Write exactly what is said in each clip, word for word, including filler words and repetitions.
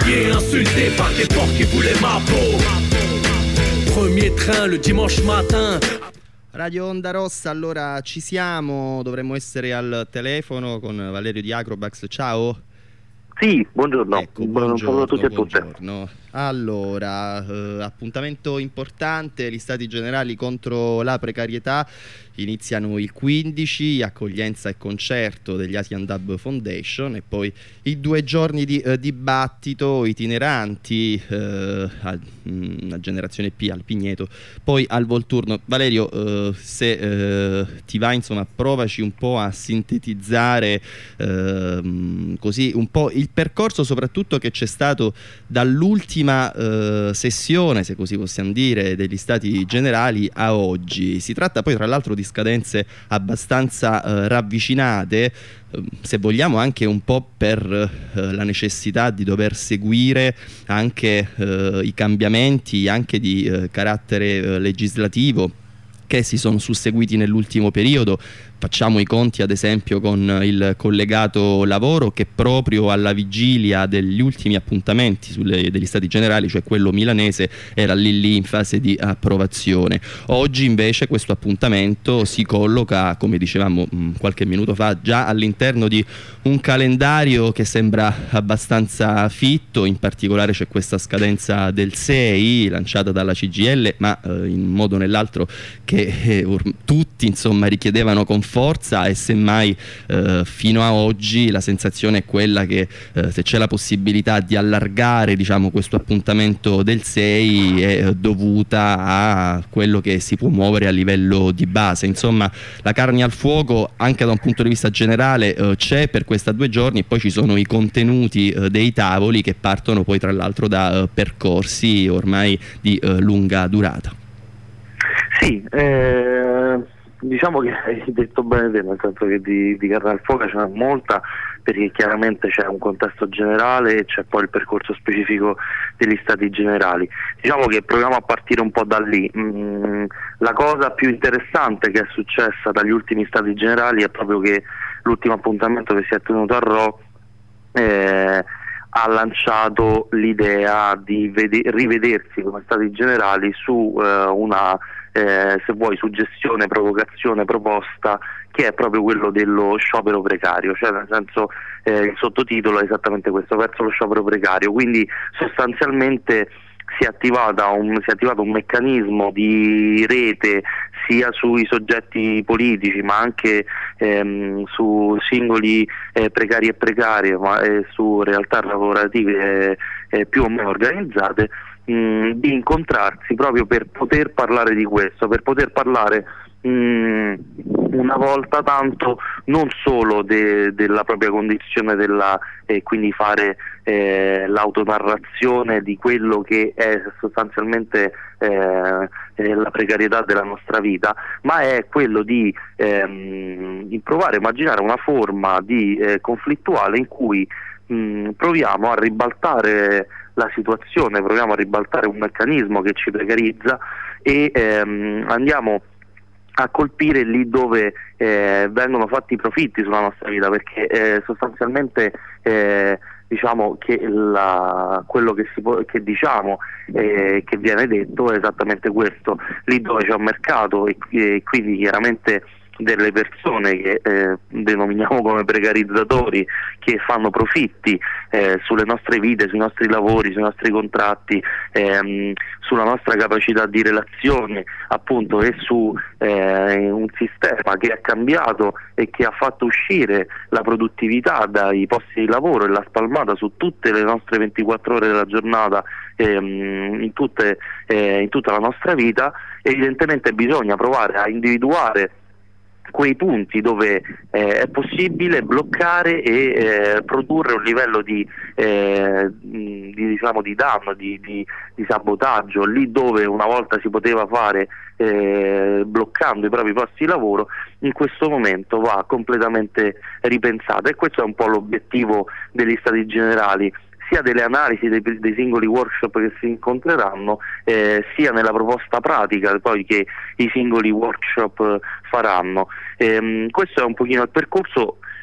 humilié, insulté par des porcs qui voulaient ma peau. Premier train le dimanche matin. Radio Onda Rossa, allora ci siamo, dovremmo essere al telefono con Valerio di Acrobax, ciao. Sì, buongiorno, ecco, buongiorno, buongiorno a tutti e a tutte. Buongiorno. Allora, eh, appuntamento importante, gli stati generali contro la precarietà iniziano il quindici, accoglienza e concerto degli Asian Dub Foundation, e poi i due giorni di eh, dibattito itineranti eh, a, mh, a Generazione P al Pigneto, poi al Volturno. Valerio, eh, se eh, ti va, insomma, provaci un po' a sintetizzare eh, così un po' il percorso soprattutto che c'è stato dall'ultima eh, sessione, se così possiamo dire, degli stati generali a oggi. Si tratta poi tra l'altro di scadenze abbastanza eh, ravvicinate, eh, se vogliamo anche un po' per eh, la necessità di dover seguire anche eh, i cambiamenti anche di eh, carattere eh, legislativo che si sono susseguiti nell'ultimo periodo. Facciamo i conti ad esempio con il collegato lavoro, che proprio alla vigilia degli ultimi appuntamenti sulle, degli stati generali, cioè quello milanese, era lì lì in fase di approvazione. Oggi invece questo appuntamento si colloca, come dicevamo mh, qualche minuto fa, già all'interno di un calendario che sembra abbastanza fitto. In particolare c'è questa scadenza del sei lanciata dalla C G I L, ma eh, in un modo o nell'altro che eh, tutti insomma richiedevano con forza, e semmai eh, fino a oggi la sensazione è quella che eh, se c'è la possibilità di allargare, diciamo, questo appuntamento del sei è eh, dovuta a quello che si può muovere a livello di base. Insomma, la carne al fuoco anche da un punto di vista generale eh, c'è per questi due giorni, e poi ci sono i contenuti eh, dei tavoli che partono poi tra l'altro da eh, percorsi ormai di eh, lunga durata. Sì, eh, diciamo che hai detto bene te, nel senso che di, di carne al fuoco ce n'è molta, perché chiaramente c'è un contesto generale e c'è poi il percorso specifico degli stati generali. Diciamo che proviamo a partire un po' da lì. Mm, la cosa più interessante che è successa dagli ultimi stati generali è proprio che l'ultimo appuntamento che si è tenuto a Rho eh, ha lanciato l'idea di vede- rivedersi come stati generali su eh, una Eh, se vuoi suggestione, provocazione, proposta, che è proprio quello dello sciopero precario, cioè nel senso eh, il sottotitolo è esattamente questo, verso lo sciopero precario. Quindi sostanzialmente si è, attivata un, si è attivato un meccanismo di rete sia sui soggetti politici, ma anche ehm, su singoli eh, precari e precarie, ma eh, su realtà lavorative eh, eh, più o meno organizzate, Mh, di incontrarsi proprio per poter parlare di questo, per poter parlare mh, una volta tanto non solo de, della propria condizione, della, e quindi fare eh, l'autonarrazione di quello che è sostanzialmente eh, eh, la precarietà della nostra vita, ma è quello di ehm, provare a immaginare una forma di eh, conflittuale in cui mh, proviamo a ribaltare la situazione, proviamo a ribaltare un meccanismo che ci precarizza e ehm, andiamo a colpire lì dove eh, vengono fatti i profitti sulla nostra vita, perché eh, sostanzialmente eh, diciamo che la, quello che, si può, che diciamo eh, che viene detto è esattamente questo: lì dove c'è un mercato e, e quindi chiaramente delle persone che eh, denominiamo come precarizzatori, che fanno profitti eh, sulle nostre vite, sui nostri lavori, sui nostri contratti, ehm, sulla nostra capacità di relazione, appunto, e su eh, un sistema che è cambiato e che ha fatto uscire la produttività dai posti di lavoro e l'ha spalmata su tutte le nostre ventiquattro ore della giornata, ehm, in, tutte, eh, in tutta la nostra vita. Evidentemente bisogna provare a individuare quei punti dove eh, è possibile bloccare e eh, produrre un livello di, eh, di, diciamo, di danno, di, di, di sabotaggio, lì dove una volta si poteva fare eh, bloccando i propri posti di lavoro, in questo momento va completamente ripensato, e questo è un po' l'obiettivo degli stati generali, sia delle analisi dei, dei singoli workshop che si incontreranno, eh, sia nella proposta pratica poi che i singoli workshop faranno. Ehm, questo è un pochino il percorso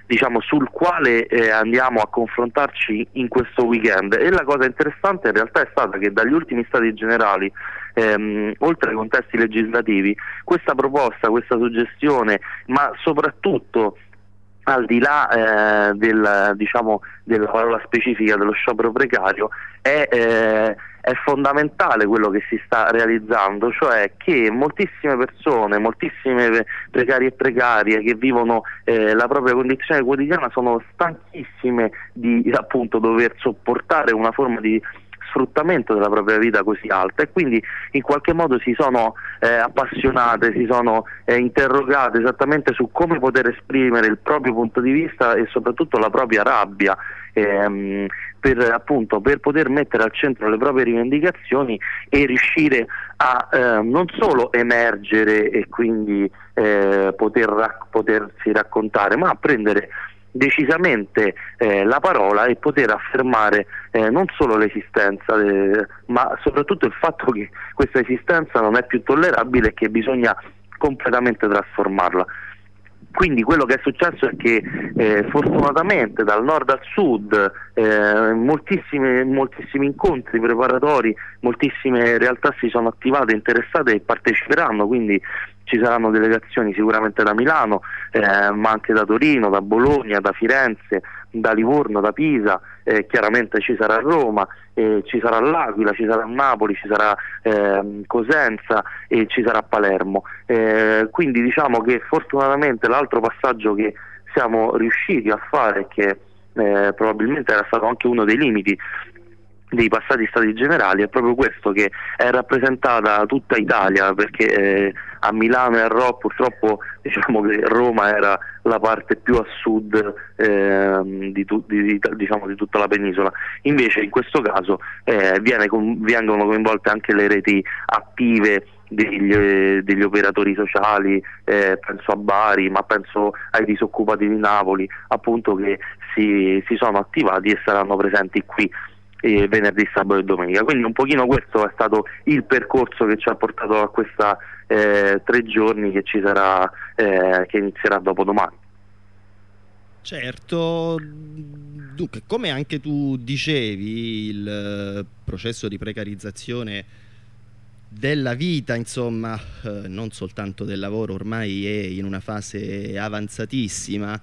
diciamo, sul quale eh, andiamo a confrontarci in questo weekend. E la cosa interessante in realtà è stata che dagli ultimi stati generali, ehm, oltre ai contesti legislativi, questa proposta, questa suggestione, ma soprattutto al di là eh, del, diciamo, della parola specifica dello sciopero precario, è, eh, è fondamentale quello che si sta realizzando, cioè che moltissime persone, moltissime precari e precarie che vivono eh, la propria condizione quotidiana sono stanchissime di appunto dover sopportare una forma di sfruttamento della propria vita così alta, e quindi in qualche modo si sono eh, appassionate, si sono eh, interrogate esattamente su come poter esprimere il proprio punto di vista e soprattutto la propria rabbia, ehm, per appunto per poter mettere al centro le proprie rivendicazioni e riuscire a eh, non solo emergere e quindi eh, poter rac- potersi raccontare, ma a prendere decisamente eh, la parola e poter affermare eh, non solo l'esistenza, eh, ma soprattutto il fatto che questa esistenza non è più tollerabile e che bisogna completamente trasformarla. Quindi quello che è successo è che eh, fortunatamente dal nord al sud eh, moltissimi, moltissimi incontri preparatori, moltissime realtà si sono attivate, interessate e parteciperanno, quindi ci saranno delegazioni sicuramente da Milano, eh, ma anche da Torino, da Bologna, da Firenze, da Livorno, da Pisa, eh, chiaramente ci sarà Roma, eh, ci sarà l'Aquila, ci sarà Napoli, ci sarà eh, Cosenza e ci sarà Palermo. Eh, quindi diciamo che fortunatamente l'altro passaggio che siamo riusciti a fare, che eh, probabilmente era stato anche uno dei limiti dei passati stati generali, è proprio questo, che è rappresentata tutta Italia, perché eh, a Milano e a Roma purtroppo diciamo che Roma era la parte più a sud eh, di, tu, di, di, diciamo, di tutta la penisola. Invece in questo caso eh, viene, vengono coinvolte anche le reti attive degli, degli operatori sociali, eh, penso a Bari, ma penso ai disoccupati di Napoli, appunto, che si, si sono attivati e saranno presenti qui eh, venerdì, sabato e domenica. Quindi un pochino questo è stato il percorso che ci ha portato a questa eh, tre giorni che ci sarà, eh, che inizierà dopo domani. Certo, dunque, come anche tu dicevi, il processo di precarizzazione della vita, insomma, eh, non soltanto del lavoro, ormai è in una fase avanzatissima.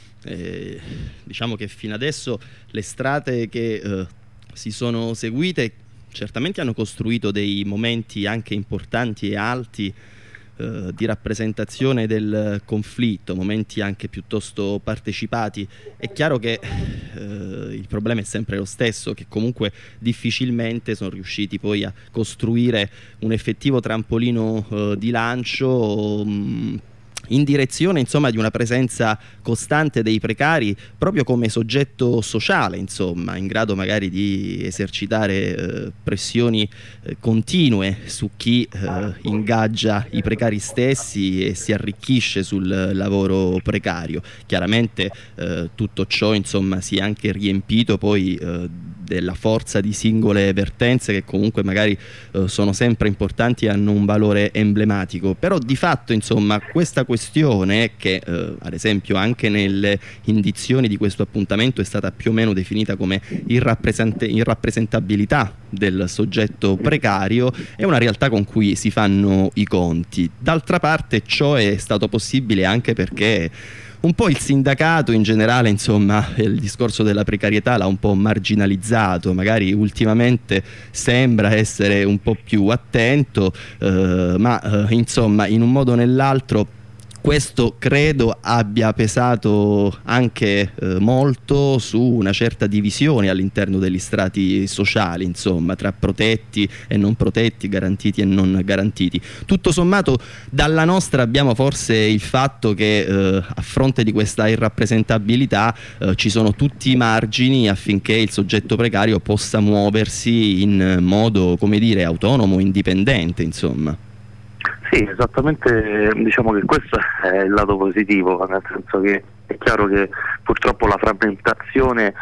Eh, diciamo che fino adesso le strade che eh, si sono seguite certamente hanno costruito dei momenti anche importanti e alti eh, di rappresentazione del conflitto, momenti anche piuttosto partecipati. È chiaro che eh, il problema è sempre lo stesso, che comunque difficilmente sono riusciti poi a costruire un effettivo trampolino eh, di lancio mh, in direzione, insomma, di una presenza costante dei precari proprio come soggetto sociale, insomma, in grado magari di esercitare eh, pressioni eh, continue su chi eh, ingaggia i precari stessi e si arricchisce sul lavoro precario. Chiaramente eh, tutto ciò, insomma, si è anche riempito poi eh, della forza di singole vertenze che comunque magari eh, sono sempre importanti e hanno un valore emblematico, però di fatto, insomma, questa questione che eh, ad esempio anche nelle indizioni di questo appuntamento è stata più o meno definita come irrappresent- irrappresentabilità del soggetto precario, è una realtà con cui si fanno i conti. D'altra parte ciò è stato possibile anche perché un po' il sindacato in generale, insomma, il discorso della precarietà l'ha un po' marginalizzato, magari ultimamente sembra essere un po' più attento, eh, ma eh, insomma, in un modo o nell'altro questo credo abbia pesato anche eh, molto su una certa divisione all'interno degli strati sociali, insomma, tra protetti e non protetti, garantiti e non garantiti. Tutto sommato dalla nostra abbiamo forse il fatto che eh, a fronte di questa irrappresentabilità eh, ci sono tutti i margini affinché il soggetto precario possa muoversi in modo, come dire, autonomo, indipendente, insomma. Sì, esattamente, diciamo che questo è il lato positivo, nel senso che è chiaro che purtroppo la frammentazione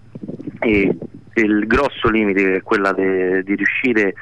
e il grosso limite è quella de, di riuscire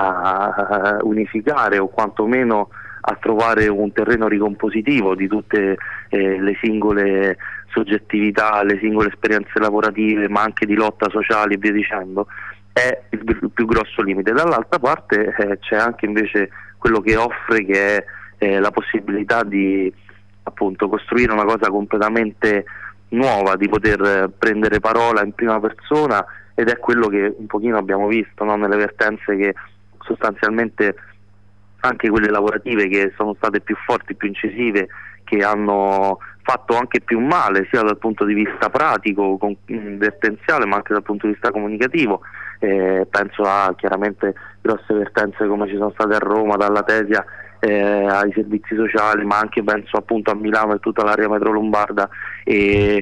a unificare o quantomeno a trovare un terreno ricompositivo di tutte eh, le singole soggettività, le singole esperienze lavorative, ma anche di lotta sociale e via dicendo, è il, il più grosso limite. Dall'altra parte eh, c'è anche invece quello che offre, che è eh, la possibilità di appunto costruire una cosa completamente nuova, di poter prendere parola in prima persona, ed è quello che un pochino abbiamo visto, no? Nelle vertenze che sostanzialmente, anche quelle lavorative, che sono state più forti, più incisive, che hanno fatto anche più male sia dal punto di vista pratico, con, vertenziale, ma anche dal punto di vista comunicativo. Eh, penso a chiaramente grosse vertenze come ci sono state a Roma, dalla Tesia eh, ai servizi sociali, ma anche penso appunto a Milano e tutta l'area metrolombarda, e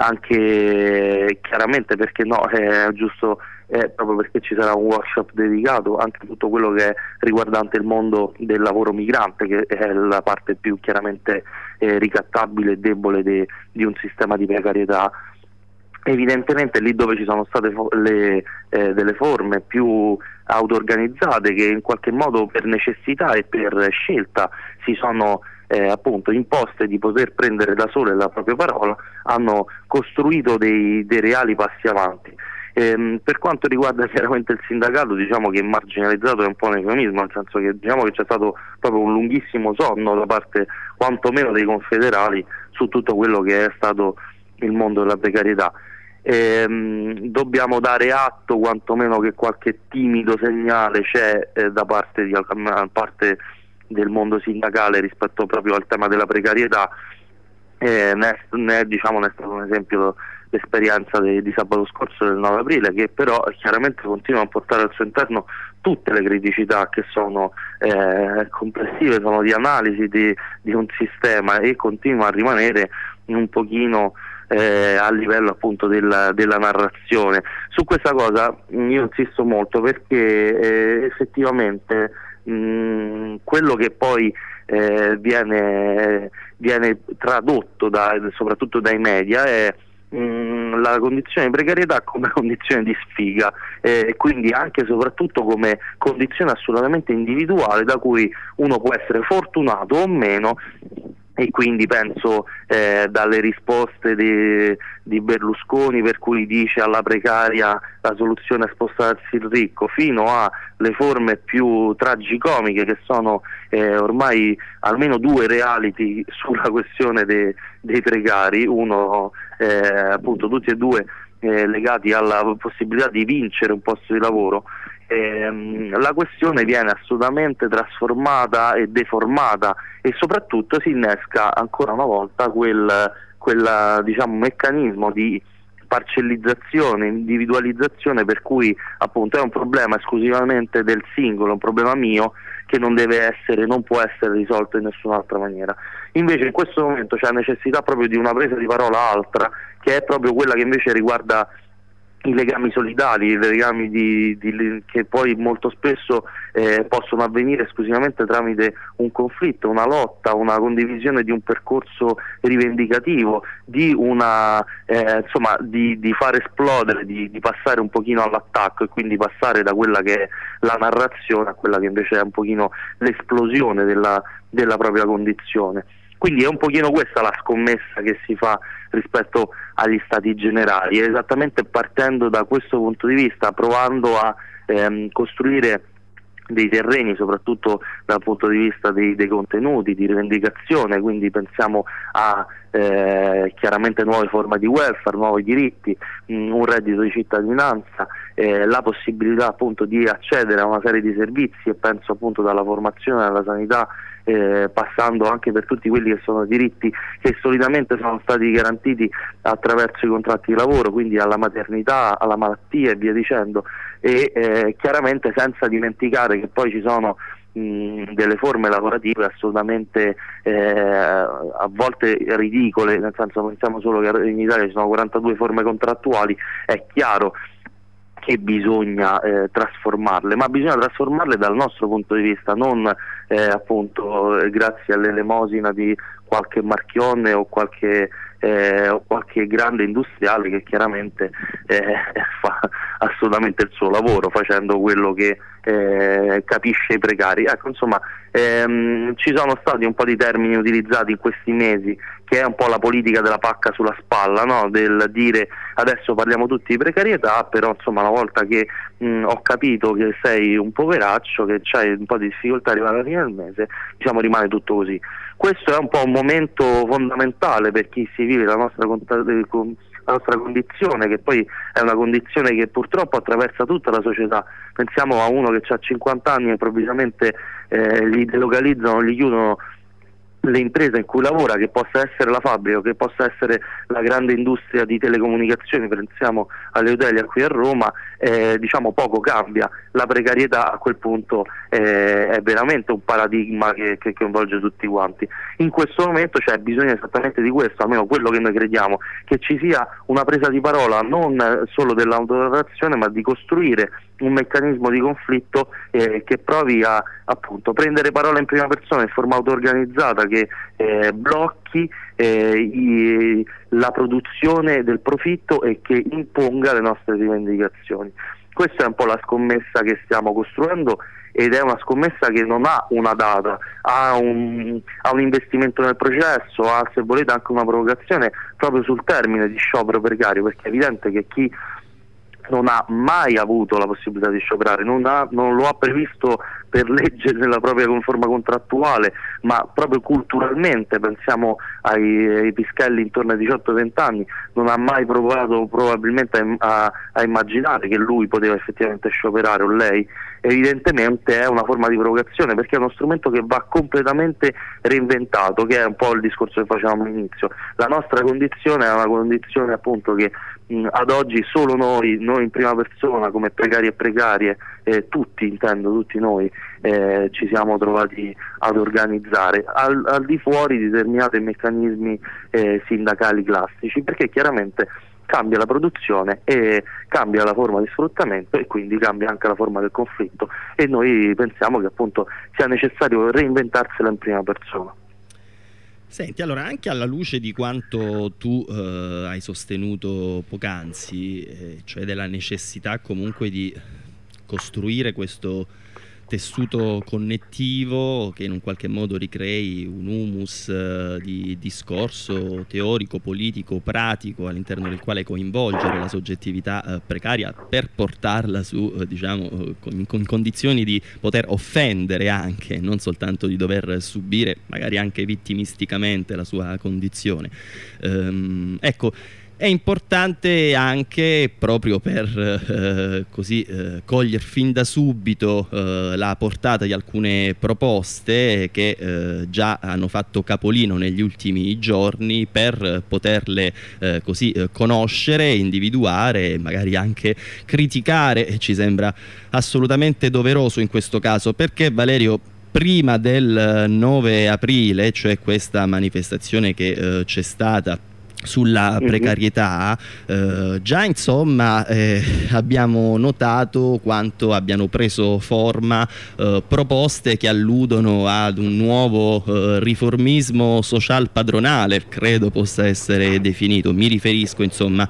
anche chiaramente, perché no, è giusto, eh, proprio perché ci sarà un workshop dedicato anche a tutto quello che è riguardante il mondo del lavoro migrante, che è la parte più chiaramente eh, ricattabile e debole de, di un sistema di precarietà. Evidentemente lì dove ci sono state fo- le, eh, delle forme più auto-organizzate, che in qualche modo per necessità e per scelta si sono Eh, appunto imposte di poter prendere da sole la propria parola, hanno costruito dei, dei reali passi avanti. Ehm, per quanto riguarda chiaramente il sindacato, diciamo che marginalizzato è un po' un eufemismo, nel senso che diciamo che c'è stato proprio un lunghissimo sonno da parte quantomeno dei confederali su tutto quello che è stato il mondo della precarietà. Ehm, dobbiamo dare atto quantomeno che qualche timido segnale c'è eh, da parte di da parte del mondo sindacale rispetto proprio al tema della precarietà. Eh, ne, ne, diciamo, ne è stato un esempio l'esperienza de, di sabato scorso del nove aprile, che però chiaramente continua a portare al suo interno tutte le criticità che sono eh, complessive, sono di analisi di, di un sistema, e continua a rimanere un pochino eh, a livello appunto della, della narrazione. Su questa cosa io insisto molto, perché eh, effettivamente mh, quello che poi eh, viene, viene tradotto da, soprattutto dai media è mh, la condizione di precarietà come condizione di sfiga, e eh, quindi anche e soprattutto come condizione assolutamente individuale, da cui uno può essere fortunato o meno. E quindi penso eh, dalle risposte di, di Berlusconi, per cui dice alla precaria la soluzione è spostarsi il ricco, fino alle forme più tragicomiche, che sono eh, ormai almeno due reality sulla questione de, dei precari, uno eh, appunto tutti e due eh, legati alla possibilità di vincere un posto di lavoro. Ehm, la questione viene assolutamente trasformata e deformata, e soprattutto si innesca ancora una volta quel, quel diciamo, meccanismo di parcellizzazione, individualizzazione, per cui appunto è un problema esclusivamente del singolo, un problema mio, che non deve essere, non può essere risolto in nessun'altra maniera. Invece in questo momento c'è necessità proprio di una presa di parola altra, che è proprio quella che invece riguarda i legami solidali, i legami di, di, che poi molto spesso eh, possono avvenire esclusivamente tramite un conflitto, una lotta, una condivisione di un percorso rivendicativo, di una eh, insomma di, di far esplodere, di, di passare un pochino all'attacco, e quindi passare da quella che è la narrazione a quella che invece è un pochino l'esplosione della, della propria condizione. Quindi è un pochino questa la scommessa che si fa rispetto agli stati generali, esattamente partendo da questo punto di vista, provando a ehm, costruire dei terreni, soprattutto dal punto di vista dei, dei contenuti, di rivendicazione. Quindi pensiamo a eh, chiaramente nuove forme di welfare, nuovi diritti, mh, un reddito di cittadinanza, eh, la possibilità appunto di accedere a una serie di servizi, e penso appunto dalla formazione alla sanità, Eh, passando anche per tutti quelli che sono diritti che solitamente sono stati garantiti attraverso i contratti di lavoro, quindi alla maternità, alla malattia e via dicendo, e eh, chiaramente senza dimenticare che poi ci sono mh, delle forme lavorative assolutamente eh, a volte ridicole, nel senso, pensiamo solo che in Italia ci sono quarantadue forme contrattuali. È chiaro che bisogna eh, trasformarle, ma bisogna trasformarle dal nostro punto di vista, non eh, appunto eh, grazie all'elemosina di qualche Marchionne o qualche eh, o qualche grande industriale che chiaramente eh, fa assolutamente il suo lavoro facendo quello che eh, capisce i precari. Ecco, insomma, ehm, ci sono stati un po' di termini utilizzati in questi mesi, che è un po' la politica della pacca sulla spalla, no? Del dire adesso parliamo tutti di precarietà, però insomma una volta che mh, ho capito che sei un poveraccio, che c'hai un po' di difficoltà a arrivare alla fine del mese, diciamo rimane tutto così. Questo è un po' un momento fondamentale per chi si vive la nostra, la nostra condizione, che poi è una condizione che purtroppo attraversa tutta la società. Pensiamo a uno che ha cinquanta anni e improvvisamente eh, gli delocalizzano, gli chiudono le imprese in cui lavora, che possa essere la fabbrica o che possa essere la grande industria di telecomunicazioni, pensiamo alle Eutelia qui a Roma, eh, diciamo poco cambia. La precarietà a quel punto eh, è veramente un paradigma che, che coinvolge tutti quanti. In questo momento c'è bisogno esattamente di questo, almeno quello che noi crediamo, che ci sia una presa di parola non solo dell'autorazione, ma di costruire un meccanismo di conflitto eh, che provi a appunto prendere parola in prima persona in forma auto-organizzata, che eh, blocchi eh, i, la produzione del profitto e che imponga le nostre rivendicazioni. Questa è un po' la scommessa che stiamo costruendo, ed è una scommessa che non ha una data, ha un, ha un investimento nel processo, ha, se volete, anche una provocazione proprio sul termine di sciopero precario, perché è evidente che chi non ha mai avuto la possibilità di scioperare, non, ha, non lo ha previsto per legge nella propria forma contrattuale, ma proprio culturalmente, pensiamo ai, ai pischelli intorno ai diciotto venti anni, non ha mai provato probabilmente a, a, a immaginare che lui poteva effettivamente scioperare, o lei. Evidentemente è una forma di provocazione, perché è uno strumento che va completamente reinventato, che è un po' il discorso che facevamo all'inizio. La nostra condizione è una condizione appunto che mh, ad oggi solo noi, noi in prima persona come precari e precarie, eh, tutti intendo, tutti noi eh, ci siamo trovati ad organizzare al, al di fuori di determinati meccanismi eh, sindacali classici, perché chiaramente cambia la produzione e cambia la forma di sfruttamento, e quindi cambia anche la forma del conflitto, e noi pensiamo che appunto sia necessario reinventarsela in prima persona. Senti, allora, anche alla luce di quanto tu eh, hai sostenuto poc'anzi, eh, cioè della necessità comunque di costruire questo tessuto connettivo che in un qualche modo ricrei un humus eh, di discorso teorico, politico, pratico, all'interno del quale coinvolgere la soggettività eh, precaria per portarla su, eh, diciamo, eh, con, con condizioni di poter offendere anche, non soltanto di dover subire, magari anche vittimisticamente, la sua condizione. Ehm, ecco, è importante anche proprio per eh, così eh, cogliere fin da subito eh, la portata di alcune proposte che eh, già hanno fatto capolino negli ultimi giorni, per poterle eh, così eh, conoscere, individuare e magari anche criticare. E ci sembra assolutamente doveroso in questo caso, perché, Valerio, prima del nove aprile, cioè questa manifestazione che eh, c'è stata sulla precarietà, eh, già insomma eh, abbiamo notato quanto abbiano preso forma eh, proposte che alludono ad un nuovo eh, riformismo social padronale, credo possa essere definito. Mi riferisco insomma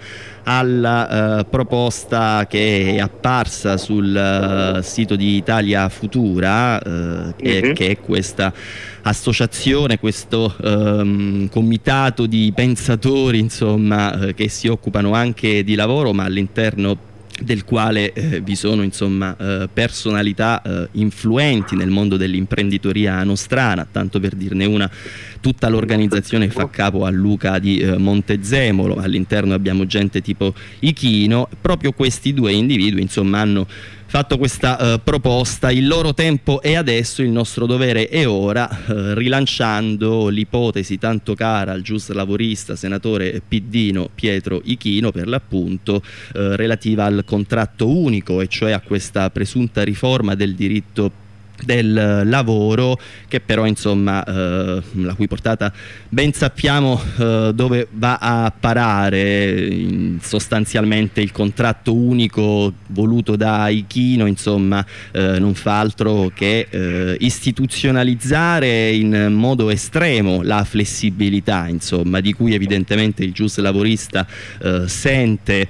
alla eh, proposta che è apparsa sul uh, sito di Italia Futura, eh, che, mm-hmm. che è questa associazione, questo um, comitato di pensatori insomma eh, che si occupano anche di lavoro, ma all'interno del quale eh, vi sono insomma eh, personalità eh, influenti nel mondo dell'imprenditoria nostrana. Tanto per dirne una, tutta l'organizzazione fa capo a Luca di eh, Montezemolo, all'interno abbiamo gente tipo Ichino. Proprio questi due individui insomma hanno fatto questa uh, proposta: il loro tempo è adesso, il nostro dovere è ora, uh, rilanciando l'ipotesi tanto cara al giuslavorista senatore piddino Pietro Ichino, per l'appunto uh, relativa al contratto unico, e cioè a questa presunta riforma del diritto del lavoro, che però insomma eh, la cui portata ben sappiamo eh, dove va a parare. In, sostanzialmente il contratto unico voluto da Ichino insomma eh, non fa altro che eh, istituzionalizzare in modo estremo la flessibilità, insomma, di cui evidentemente il gius lavorista eh, sente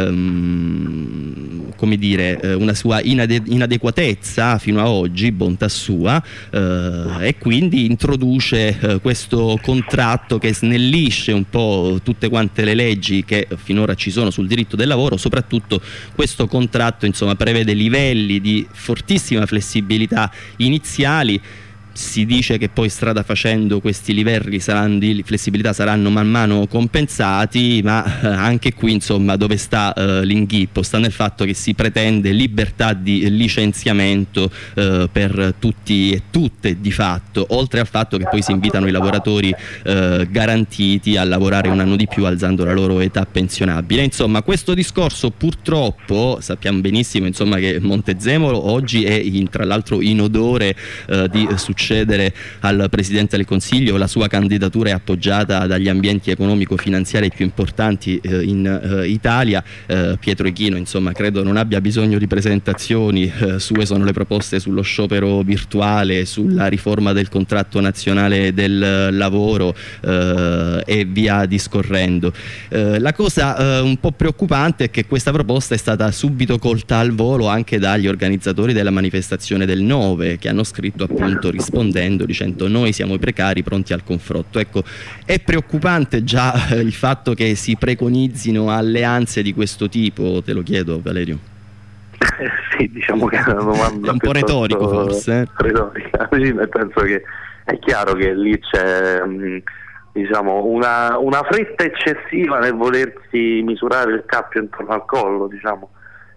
ehm, come dire eh, una sua inade- inadeguatezza fino a oggi, bontà sua, eh, e quindi introduce eh, questo contratto che snellisce un po' tutte quante le leggi che finora ci sono sul diritto del lavoro. Soprattutto questo contratto insomma prevede livelli di fortissima flessibilità iniziali. Si dice che poi strada facendo questi livelli saranno, di flessibilità saranno man mano compensati, ma eh, anche qui insomma dove sta eh, l'inghippo? Sta nel fatto che si pretende libertà di licenziamento eh, per tutti e tutte di fatto, oltre al fatto che poi si invitano i lavoratori eh, garantiti a lavorare un anno di più alzando la loro età pensionabile. Insomma, questo discorso purtroppo sappiamo benissimo insomma che Montezemolo oggi è in, tra l'altro in odore eh, di successo al Presidente del Consiglio. La sua candidatura è appoggiata dagli ambienti economico-finanziari più importanti eh, in eh, Italia. eh, Pietro Ichino insomma credo non abbia bisogno di presentazioni, eh, sue sono le proposte sullo sciopero virtuale, sulla riforma del contratto nazionale del lavoro eh, e via discorrendo. Eh, la cosa eh, un po' preoccupante è che questa proposta è stata subito colta al volo anche dagli organizzatori della manifestazione del nove, che hanno scritto appunto rispondendo dicendo: noi siamo i precari pronti al confronto. Ecco, è preoccupante già eh, il fatto che si preconizzino alleanze di questo tipo, te lo chiedo Valerio. Eh, sì, diciamo che è una domanda è un po' retorico forse. Eh? Retorica, sì, nel senso che è chiaro che lì c'è mh, diciamo una, una fretta eccessiva nel volersi misurare il cappio intorno al collo, diciamo.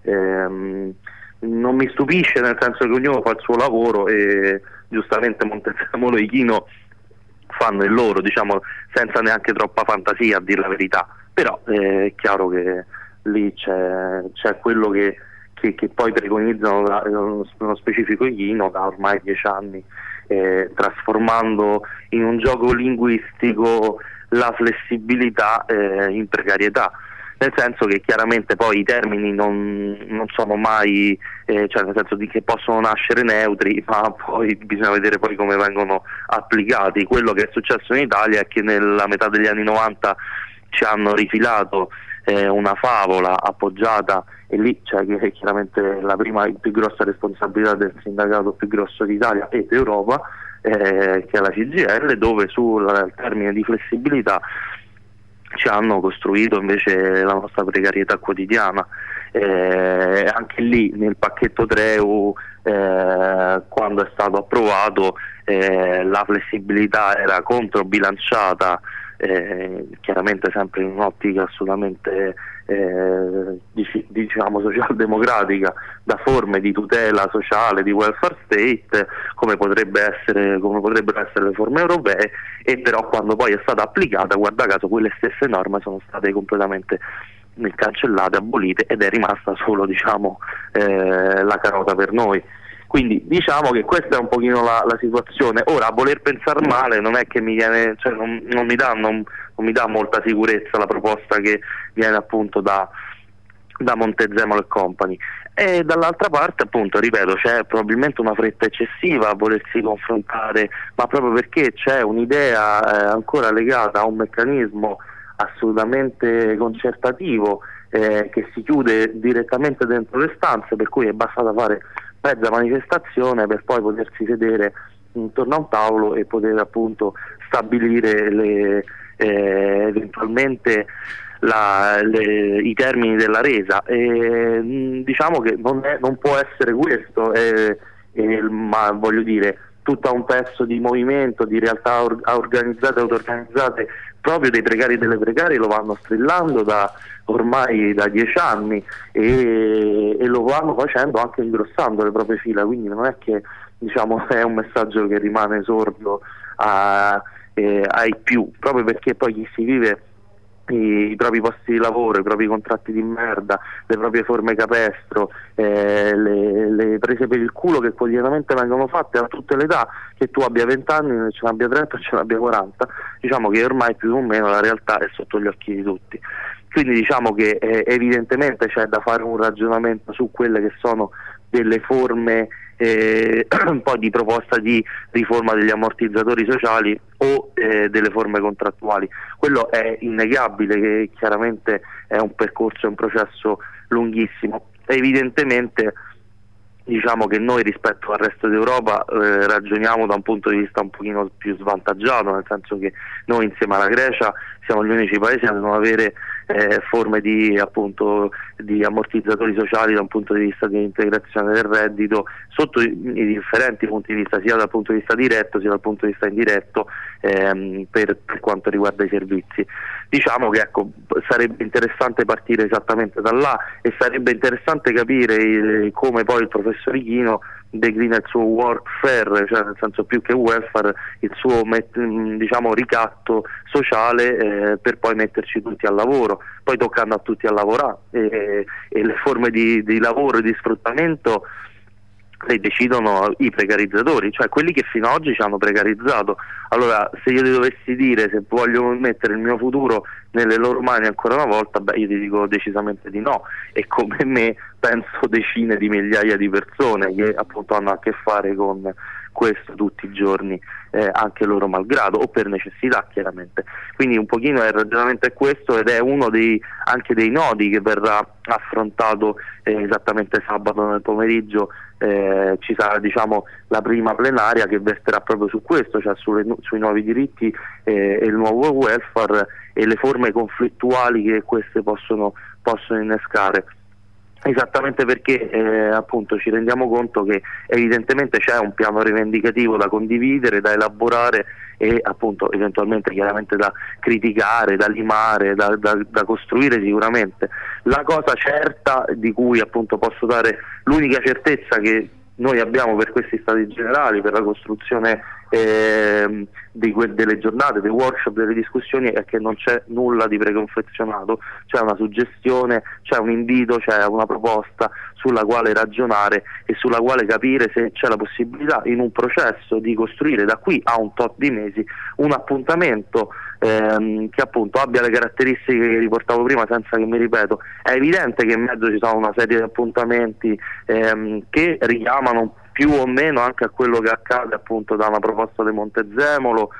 Ehm, non mi stupisce, nel senso che ognuno fa il suo lavoro e giustamente Montezemolo e Ichino fanno il loro, diciamo, senza neanche troppa fantasia, a dire la verità. Però eh, è chiaro che lì c'è, c'è quello che, che, che poi preconizzano da, nello specifico Ichino da ormai dieci anni, eh, trasformando in un gioco linguistico la flessibilità eh, in precarietà. Nel senso che chiaramente poi i termini non, non sono mai, eh, cioè nel senso di che possono nascere neutri, ma poi bisogna vedere poi come vengono applicati. Quello che è successo in Italia è che nella metà degli anni novanta ci hanno rifilato eh, una favola appoggiata, e lì c'è cioè, chiaramente la prima e più grossa responsabilità del sindacato più grosso d'Italia e d'Europa, eh, che è la C G I L, dove sul termine di flessibilità ci hanno costruito invece la nostra precarietà quotidiana. Eh, anche lì nel pacchetto Treu, eh, quando è stato approvato, eh, la flessibilità era controbilanciata, eh, chiaramente sempre in un'ottica assolutamente eh, diciamo socialdemocratica, da forme di tutela sociale, di welfare state, come potrebbe essere, come potrebbero essere le forme europee, e però quando poi è stata applicata, guarda caso, quelle stesse norme sono state completamente cancellate, abolite, ed è rimasta solo, diciamo, eh, la carota per noi. Quindi diciamo che questa è un pochino la, la situazione. Ora, a voler pensare male non è che mi viene, cioè non, non mi dà non, non mi dà molta sicurezza la proposta che viene appunto da, da Montezemolo e compagni. E dall'altra parte, appunto, ripeto, c'è probabilmente una fretta eccessiva a volersi confrontare, ma proprio perché c'è un'idea eh, ancora legata a un meccanismo assolutamente concertativo, eh, che si chiude direttamente dentro le stanze, per cui è bastata fare mezza manifestazione per poi potersi sedere intorno a un tavolo e poter appunto stabilire le, eh, eventualmente la, le, i termini della resa. E, mh, diciamo che non, è, non può essere questo, eh, eh, ma voglio dire, tutto un pezzo di movimento, di realtà or- organizzate e auto-organizzate proprio dei precari e delle precarie lo vanno strillando da ormai da dieci anni, e, e lo vanno facendo anche ingrossando le proprie fila, quindi non è che, diciamo, è un messaggio che rimane sordo a, eh, ai più, proprio perché poi chi si vive i, i propri posti di lavoro, i propri contratti di merda, le proprie forme capestro, eh, le, le prese per il culo che quotidianamente vengono fatte a tutte le età, che tu abbia venti anni, ce ne abbia trenta, ce ne abbia quaranta, diciamo che ormai più o meno la realtà è sotto gli occhi di tutti. Quindi diciamo che eh, evidentemente c'è da fare un ragionamento su quelle che sono delle forme eh, un po' di proposta di riforma degli ammortizzatori sociali o eh, delle forme contrattuali. Quello è innegabile, che chiaramente è un percorso, è un processo lunghissimo. Evidentemente diciamo che noi rispetto al resto d'Europa eh, ragioniamo da un punto di vista un pochino più svantaggiato, nel senso che noi insieme alla Grecia siamo gli unici paesi a non avere eh, forme di, appunto, di ammortizzatori sociali da un punto di vista di integrazione del reddito sotto i, i differenti punti di vista, sia dal punto di vista diretto sia dal punto di vista indiretto, ehm, per, per quanto riguarda i servizi. Diciamo che ecco, sarebbe interessante partire esattamente da là, e sarebbe interessante capire eh, come poi il professor Ichino declina il suo workfare, cioè nel senso più che welfare, il suo met- diciamo ricatto sociale, eh, per poi metterci tutti al lavoro. Poi toccando a tutti a lavorare, e, e le forme di, di lavoro e di sfruttamento le decidono i precarizzatori, cioè quelli che fino ad oggi ci hanno precarizzato. Allora, se io ti dovessi dire se voglio mettere il mio futuro nelle loro mani ancora una volta, beh, io ti dico decisamente di no, e come me penso decine di migliaia di persone che appunto hanno a che fare con questo tutti i giorni, eh, anche loro malgrado o per necessità chiaramente. Quindi un pochino il ragionamento è questo, ed è uno dei, anche dei nodi che verrà affrontato eh, esattamente sabato nel pomeriggio. Eh, ci sarà diciamo la prima plenaria che verterà proprio su questo, cioè sulle, sui nuovi diritti eh, e il nuovo welfare e le forme conflittuali che queste possono, possono innescare. Esattamente perché eh, appunto ci rendiamo conto che evidentemente c'è un piano rivendicativo da condividere, da elaborare e appunto eventualmente chiaramente da criticare, da limare, da, da, da costruire sicuramente. La cosa certa di cui appunto posso dare l'unica certezza che noi abbiamo per questi stati generali, per la costruzione eh, di que- delle giornate, dei workshop, delle discussioni, è che non c'è nulla di preconfezionato, c'è una suggestione, c'è un invito, c'è una proposta sulla quale ragionare e sulla quale capire se c'è la possibilità in un processo di costruire da qui a un tot di mesi un appuntamento ehm, che appunto abbia le caratteristiche che riportavo prima, senza che mi ripeto. È evidente che in mezzo ci sono una serie di appuntamenti ehm, che richiamano più o meno anche a quello che accade appunto da una proposta di Montezemolo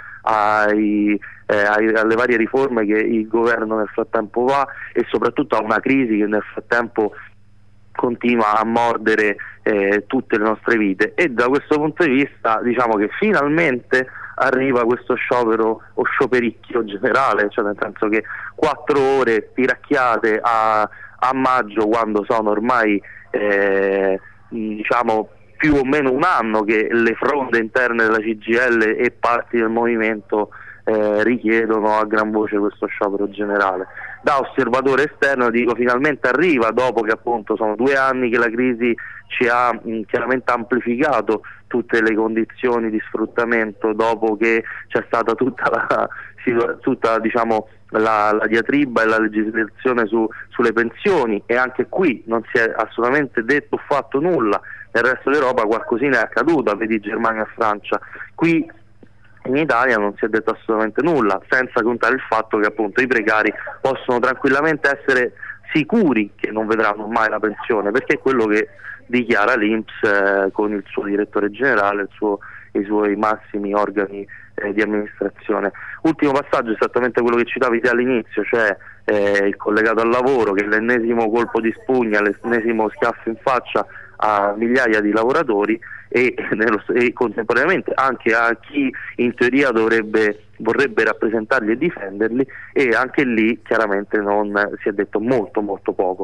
ai, eh, ai, alle varie riforme che il governo nel frattempo va, e soprattutto a una crisi che nel frattempo continua a mordere eh, tutte le nostre vite. E da questo punto di vista diciamo che finalmente arriva questo sciopero o sciopericchio generale, cioè nel senso che quattro ore tiracchiate a, a maggio, quando sono ormai eh, diciamo più o meno un anno che le fronde interne della C G I L e parti del movimento eh, richiedono a gran voce questo sciopero generale. Da osservatore esterno dico finalmente arriva, dopo che appunto sono due anni che la crisi ci ha mh, chiaramente amplificato tutte le condizioni di sfruttamento, dopo che c'è stata tutta la, tutta, diciamo, la, la diatriba e la legislazione su, sulle pensioni, e anche qui non si è assolutamente detto o fatto nulla. Nel resto d'Europa qualcosina è accaduta, vedi Germania e Francia. Qui in Italia non si è detto assolutamente nulla, senza contare il fatto che appunto i precari possono tranquillamente essere sicuri che non vedranno mai la pensione, perché è quello che dichiara l'I N P S eh, con il suo direttore generale, il suo, i suoi massimi organi eh, di amministrazione. Ultimo passaggio, esattamente quello che citavi te all'inizio, cioè eh, il collegato al lavoro, che è l'ennesimo colpo di spugna, l'ennesimo schiaffo in faccia a migliaia di lavoratori e, nello, e contemporaneamente anche a chi in teoria dovrebbe, vorrebbe rappresentarli e difenderli, e anche lì chiaramente non si è detto molto molto poco.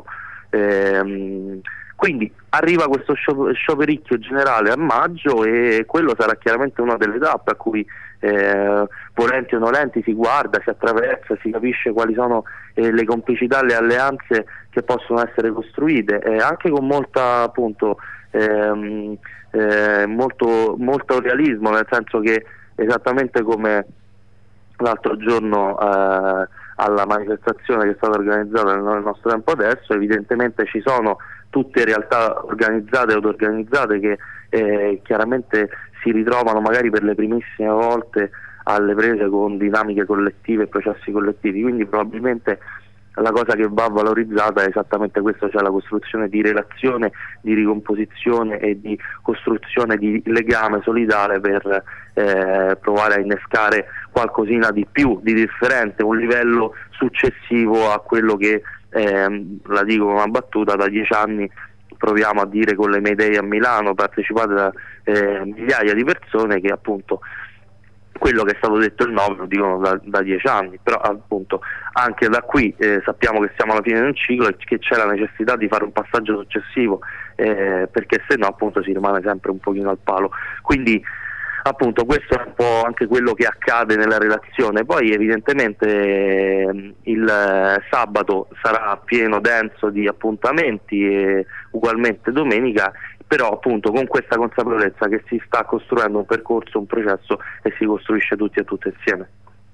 Ehm, quindi arriva questo sciopericchio generale a maggio, e quello sarà chiaramente una delle tappe a cui eh, volenti o nolenti si guarda, si attraversa, si capisce quali sono eh, le complicità, le alleanze che possono essere costruite, eh, anche con molta appunto ehm, eh, molto, molto realismo, nel senso che esattamente come l'altro giorno eh, alla manifestazione che è stata organizzata nel nostro tempo adesso, evidentemente ci sono tutte realtà organizzate ed organizzate che eh, chiaramente si ritrovano magari per le primissime volte alle prese con dinamiche collettive e processi collettivi, quindi probabilmente la cosa che va valorizzata è esattamente questo, cioè la costruzione di relazione, di ricomposizione e di costruzione di legame solidale per eh, provare a innescare qualcosina di più, di differente, un livello successivo a quello che, eh, la dico con una battuta, da dieci anni proviamo a dire con le Mayday a Milano, partecipate da eh, migliaia di persone, che appunto quello che è stato detto il nove lo dicono da, da dieci anni, però appunto anche da qui eh, sappiamo che siamo alla fine di un ciclo e che c'è la necessità di fare un passaggio successivo, eh, perché se no appunto si rimane sempre un pochino al palo. Quindi appunto questo è un po' anche quello che accade nella relazione. Poi evidentemente eh, il eh, sabato sarà pieno, denso di appuntamenti, e ugualmente domenica, però appunto con questa consapevolezza che si sta costruendo un percorso, un processo, e si costruisce tutti e tutte insieme.